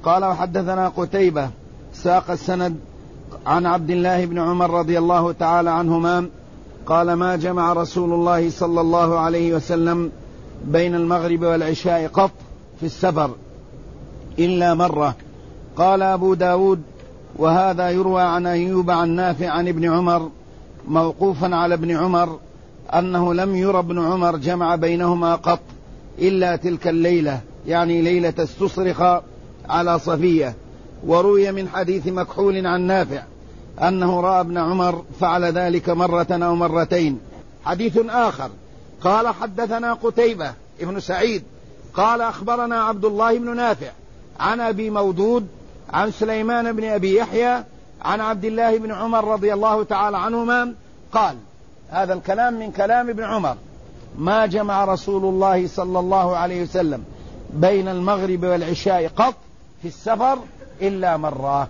قال وحدثنا قتيبة ساق السند عن عبد الله بن عمر رضي الله تعالى عنهما قال ما جمع رسول الله صلى الله عليه وسلم بين المغرب والعشاء قط في السفر إلا مرة. قال أبو داود وهذا يروى عن أيوب عن نافع عن ابن عمر موقوفا على ابن عمر أنه لم ير ابن عمر جمع بينهما قط إلا تلك الليلة، يعني ليلة استصرخ على صفية. وروي من حديث مكحول عن نافع أنه رأى ابن عمر فعل ذلك مرة أو مرتين. حديث آخر قال حدثنا قتيبة ابن سعيد قال أخبرنا عبد الله بن نافع عن أبي مودود عن سليمان بن أبي يحيى عن عبد الله بن عمر رضي الله تعالى عنهما قال، هذا الكلام من كلام ابن عمر، ما جمع رسول الله صلى الله عليه وسلم بين المغرب والعشاء قط في السفر إلا مرة.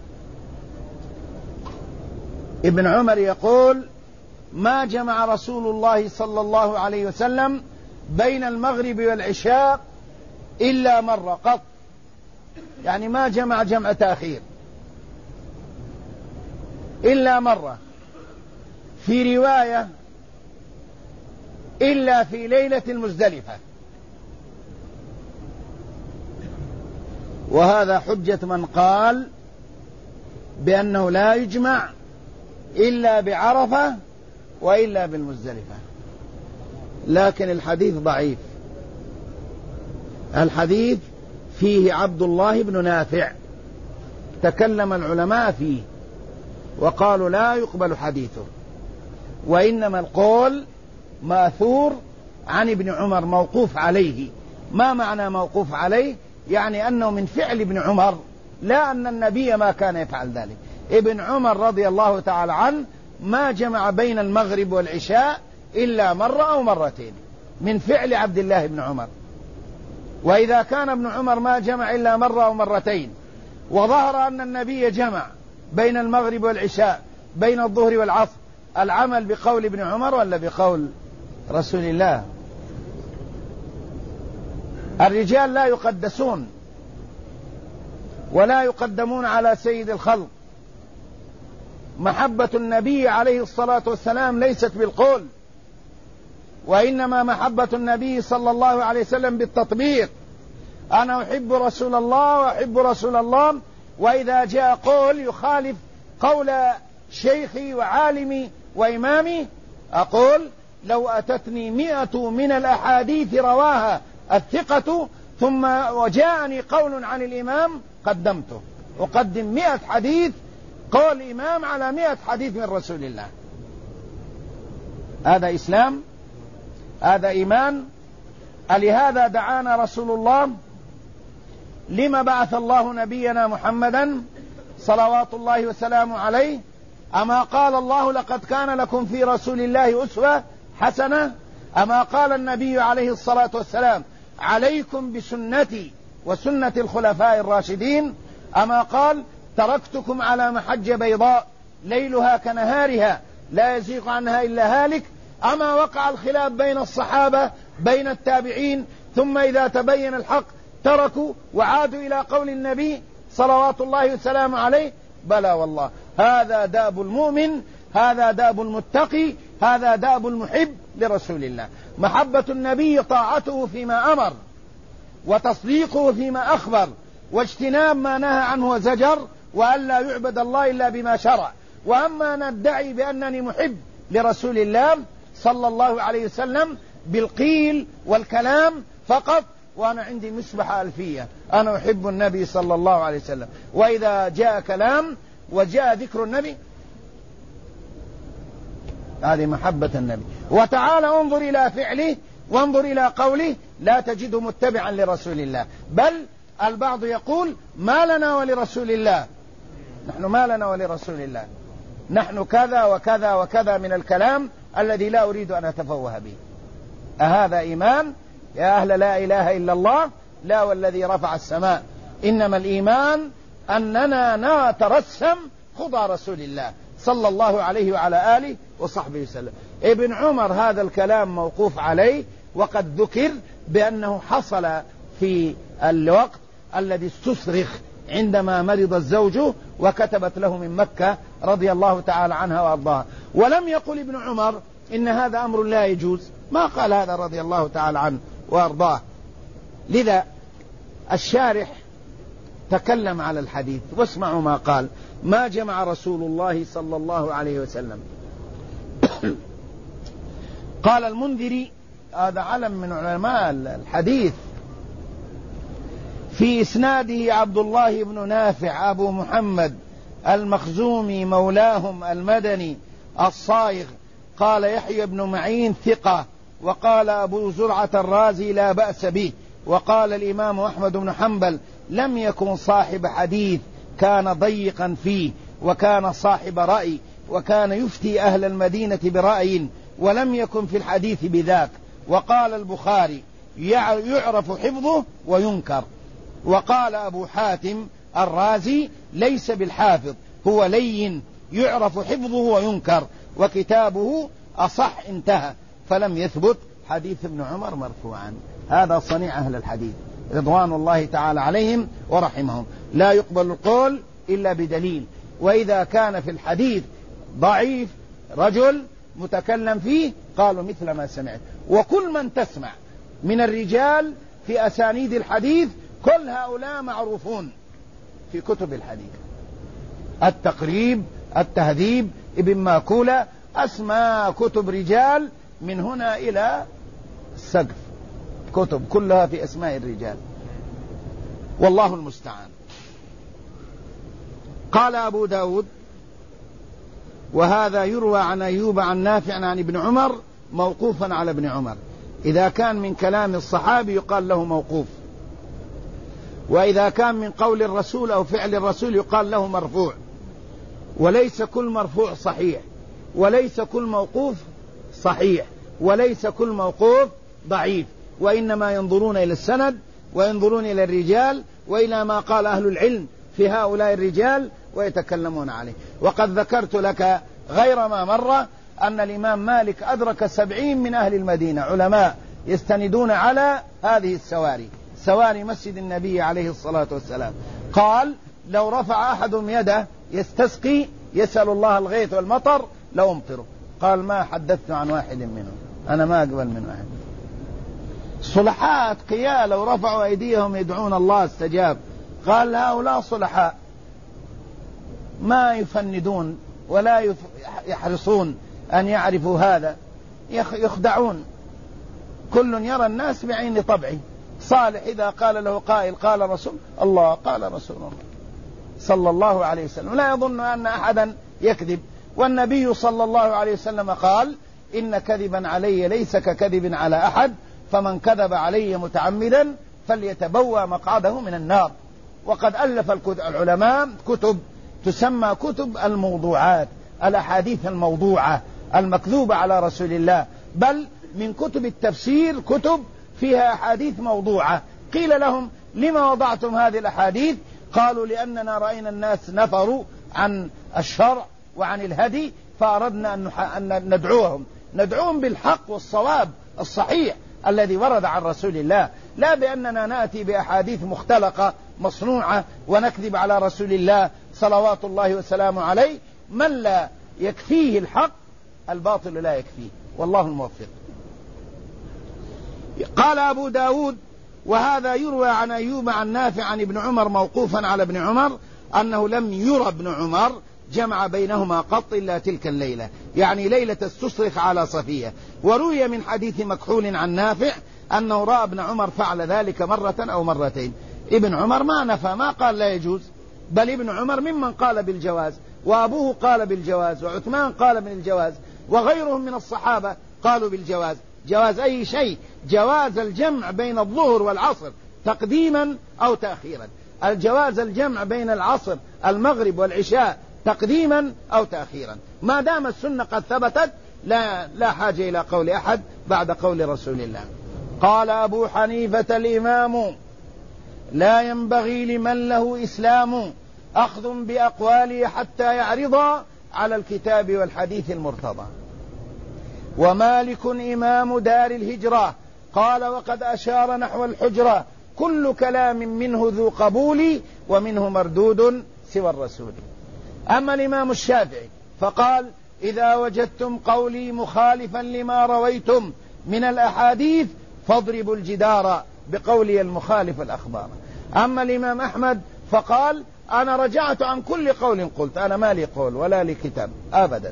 ابن عمر يقول ما جمع رسول الله صلى الله عليه وسلم بين المغرب والعشاء إلا مرة قط، يعني ما جمع جمع تأخير إلا مرة. في رواية إلا في ليلة المزدلفة، وهذا حجة من قال بأنه لا يجمع إلا بعرفة وإلا بالمزدلفة، لكن الحديث ضعيف. الحديث فيه عبد الله بن نافع، تكلم العلماء فيه وقالوا لا يقبل حديثه، وإنما القول ماثور عن ابن عمر موقوف عليه. ما معنى موقوف عليه؟ يعني أنه من فعل ابن عمر، لا أن النبي ما كان يفعل ذلك. ابن عمر رضي الله تعالى عنه ما جمع بين المغرب والعشاء إلا مرة أو مرتين، من فعل عبد الله بن عمر. وإذا كان ابن عمر ما جمع إلا مرة أو مرتين، وظهر أن النبي جمع بين المغرب والعشاء بين الظهر والعصر، العمل بقول ابن عمر ولا بقول رسول الله؟ الرجال لا يقدسون ولا يقدمون على سيد الخلق. محبة النبي عليه الصلاة والسلام ليست بالقول، وإنما محبة النبي صلى الله عليه وسلم بالتطبيق. أنا أحب رسول الله وأحب رسول الله، وإذا جاء قول يخالف قول شيخي وعالمي وإمامي أقول لو أتتني 100 من الأحاديث رواها الثقة ثم وجاءني قول عن الإمام قدمته. أقدم 100 حديث قول إمام على 100 حديث من رسول الله. هذا إسلام، هذا إيمان. لهذا دعانا رسول الله، لما بعث الله نبينا محمدا صلوات الله وسلامه عليه؟ أما قال الله لقد كان لكم في رسول الله أسوة حسنة؟ أما قال النبي عليه الصلاة والسلام عليكم بسنتي وسنة الخلفاء الراشدين؟ أما قال تركتكم على محجة بيضاء ليلها كنهارها لا يزيغ عنها إلا هالك؟ أما وقع الخلاف بين الصحابة بين التابعين ثم إذا تبين الحق تركوا وعادوا إلى قول النبي صلوات الله وسلامه عليه؟ بلى والله. هذا داب المؤمن، هذا داب المتقي، هذا داب المحب لرسول الله. محبة النبي طاعته فيما أمر وتصديقه فيما أخبر واجتناب ما نهى عنه وزجر، وأن لا يعبد الله إلا بما شرع. وأما ندعي بأنني محب لرسول الله صلى الله عليه وسلم بالقيل والكلام فقط، وأنا عندي مسبحة ألفية أنا أحب النبي صلى الله عليه وسلم، وإذا جاء كلام وجاء ذكر النبي هذه محبة النبي. وتعالى انظر إلى فعله وانظر إلى قوله، لا تجده متبعا لرسول الله، بل البعض يقول ما لنا ولرسول الله، نحن ما لنا ولرسول الله، نحن كذا وكذا وكذا من الكلام الذي لا أريد أن أتفوه به. أهذا إيمان يا أهل لا إله إلا الله؟ لا والذي رفع السماء، إنما الإيمان أننا نترسم خطى رسول الله صلى الله عليه وعلى آله وصحبه وسلم. ابن عمر هذا الكلام موقوف عليه، وقد ذكر بأنه حصل في الوقت الذي استصرخ عندما مرض الزوج وكتبت له من مكة رضي الله تعالى عنها وأرضاها. ولم يقل ابن عمر إن هذا أمر لا يجوز، ما قال هذا رضي الله تعالى عنه وأرضاه. لذا الشارح تكلم على الحديث، واسمعوا ما قال: ما جمع رسول الله صلى الله عليه وسلم. قال المنذري، هذا علم من علماء الحديث، في إسناده عبد الله بن نافع أبو محمد المخزومي مولاهم المدني الصائغ، قال يحيى بن معين ثقة، وقال أبو زرعة الرازي لا بأس به، وقال الإمام أحمد بن حنبل لم يكن صاحب حديث، كان ضيقا فيه، وكان صاحب رأي، وكان يفتي أهل المدينة برأي، ولم يكن في الحديث بذاك. وقال البخاري يعرف حفظه وينكر. وقال أبو حاتم الرازي ليس بالحافظ، هو لين يعرف حفظه وينكر، وكتابه أصح، انتهى. فلم يثبت حديث ابن عمر مرفوعا. هذا صنيع أهل الحديث رضوان الله تعالى عليهم ورحمهم، لا يقبل القول إلا بدليل. وإذا كان في الحديث ضعيف رجل متكلم فيه قالوا مثل ما سمعت. وكل من تسمع من الرجال في أسانيد الحديث كل هؤلاء معروفون في كتب الحديث، التقريب، التهذيب، ابن ماكولة، أسماء كتب رجال من هنا إلى السقف، كتب كلها في أسماء الرجال، والله المستعان. قال أبو داود: وهذا يروى عن أيوب عن نافع عن ابن عمر موقوفا على ابن عمر. إذا كان من كلام الصحابي يقال له موقوف، وإذا كان من قول الرسول أو فعل الرسول يقال له مرفوع. وليس كل مرفوع صحيح، وليس كل موقوف صحيح، وليس كل موقوف ضعيف، وإنما ينظرون إلى السند، وينظرون إلى الرجال، وإلى ما قال أهل العلم في هؤلاء الرجال ويتكلمون عليه. وقد ذكرت لك غير ما مر أن الإمام مالك أدرك 70 من أهل المدينة علماء يستندون على هذه السواري، سواري مسجد النبي عليه الصلاة والسلام. قال: لو رفع أحدهم يده يستسقي يسأل الله الغيث والمطر لو امطره. قال: ما حدثت عن واحد منهم، أنا ما أقبل من واحد. صلحاء أتقياء لو رفعوا أيديهم يدعون الله استجاب. قال: هؤلاء صلحاء ما يفندون ولا يحرصون أن يعرفوا هذا، يخدعون. كل يرى الناس بعين طبعه. صالح إذا قال له قائل قال رسول الله، قال رسول الله صلى الله عليه وسلم، لا يظن أن أحدا يكذب. والنبي صلى الله عليه وسلم قال: إن كذبا علي ليس ككذب على أحد، فمن كذب علي متعمدا فليتبوأ مقعده من النار. وقد ألف العلماء كتب تسمى كتب الموضوعات، الأحاديث الموضوعة المكذوبة على رسول الله، بل من كتب التفسير كتب فيها أحاديث موضوعة. قيل لهم: لما وضعتم هذه الأحاديث؟ قالوا: لأننا رأينا الناس نفروا عن الشرع وعن الهدي، فأردنا أن ندعوهم بالحق والصواب الصحيح الذي ورد عن رسول الله، لا بأننا نأتي بأحاديث مختلقة مصنوعة ونكذب على رسول الله صلوات الله وسلامه عليه. من لا يكفيه الحق الباطل لا يكفيه، والله الموفق. قال أبو داود: وهذا يروى عن أيوب عن نافع عن ابن عمر موقوفا على ابن عمر أنه لم يرى ابن عمر جمع بينهما قط إلا تلك الليلة، يعني ليلة استصرخ على صفية. وروي من حديث مكحول عن نافع أنه رأى ابن عمر فعل ذلك مرة أو مرتين. ابن عمر ما نفى، ما قال لا يجوز، بل ابن عمر ممن قال بالجواز، وأبوه قال بالجواز، وعثمان قال بالجواز، وغيرهم من الصحابة قالوا بالجواز. جواز أي شيء، جواز الجمع بين الظهر والعصر تقديما أو تأخيرا، الجواز الجمع بين العصر المغرب والعشاء تقديما أو تأخيرا، ما دام السنة قد ثبتت لا حاجة إلى قول أحد بعد قول رسول الله. قال أبو حنيفة الإمام: لا ينبغي لمن له إسلام أخذ بأقواله حتى يعرض على الكتاب والحديث المرتضى. ومالك إمام دار الهجرة قال: وقد أشار نحو الحجرة كل كلام منه ذو قبول ومنه مردود سوى الرسول. أما الإمام الشافعي فقال إذا وجدتم قولي مخالفا لما رويتم من الأحاديث فاضربوا الجدار بقولي المخالف الأخبار. أما الإمام أحمد فقال أنا رجعت عن كل قول قلت، أنا ما لي قول ولا لي كتاب أبدا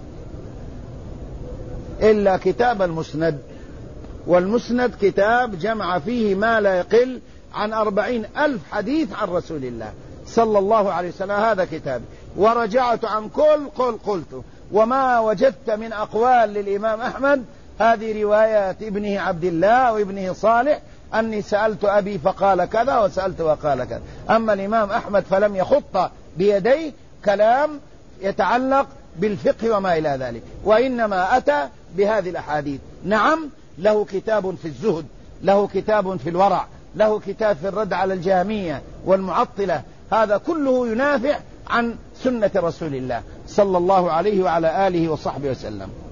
إلا كتاب المسند، والمسند كتاب جمع فيه ما لا يقل عن 40,000 حديث عن رسول الله صلى الله عليه وسلم، هذا كتابي. ورجعت عن كل قول قلته، وما وجدت من أقوال للإمام أحمد هذه روايات ابنه عبد الله وابنه صالح أني سألت أبي فقال كذا وسألت وقال كذا. أما الإمام أحمد فلم يخط بيديه كلام يتعلق بالفقه وما إلى ذلك، وإنما أتى بهذه الأحاديث. نعم له كتاب في الزهد، له كتاب في الورع، له كتاب في الرد على الجهمية والمعطلة، هذا كله ينافع عن سنة رسول الله صلى الله عليه وعلى آله وصحبه وسلم.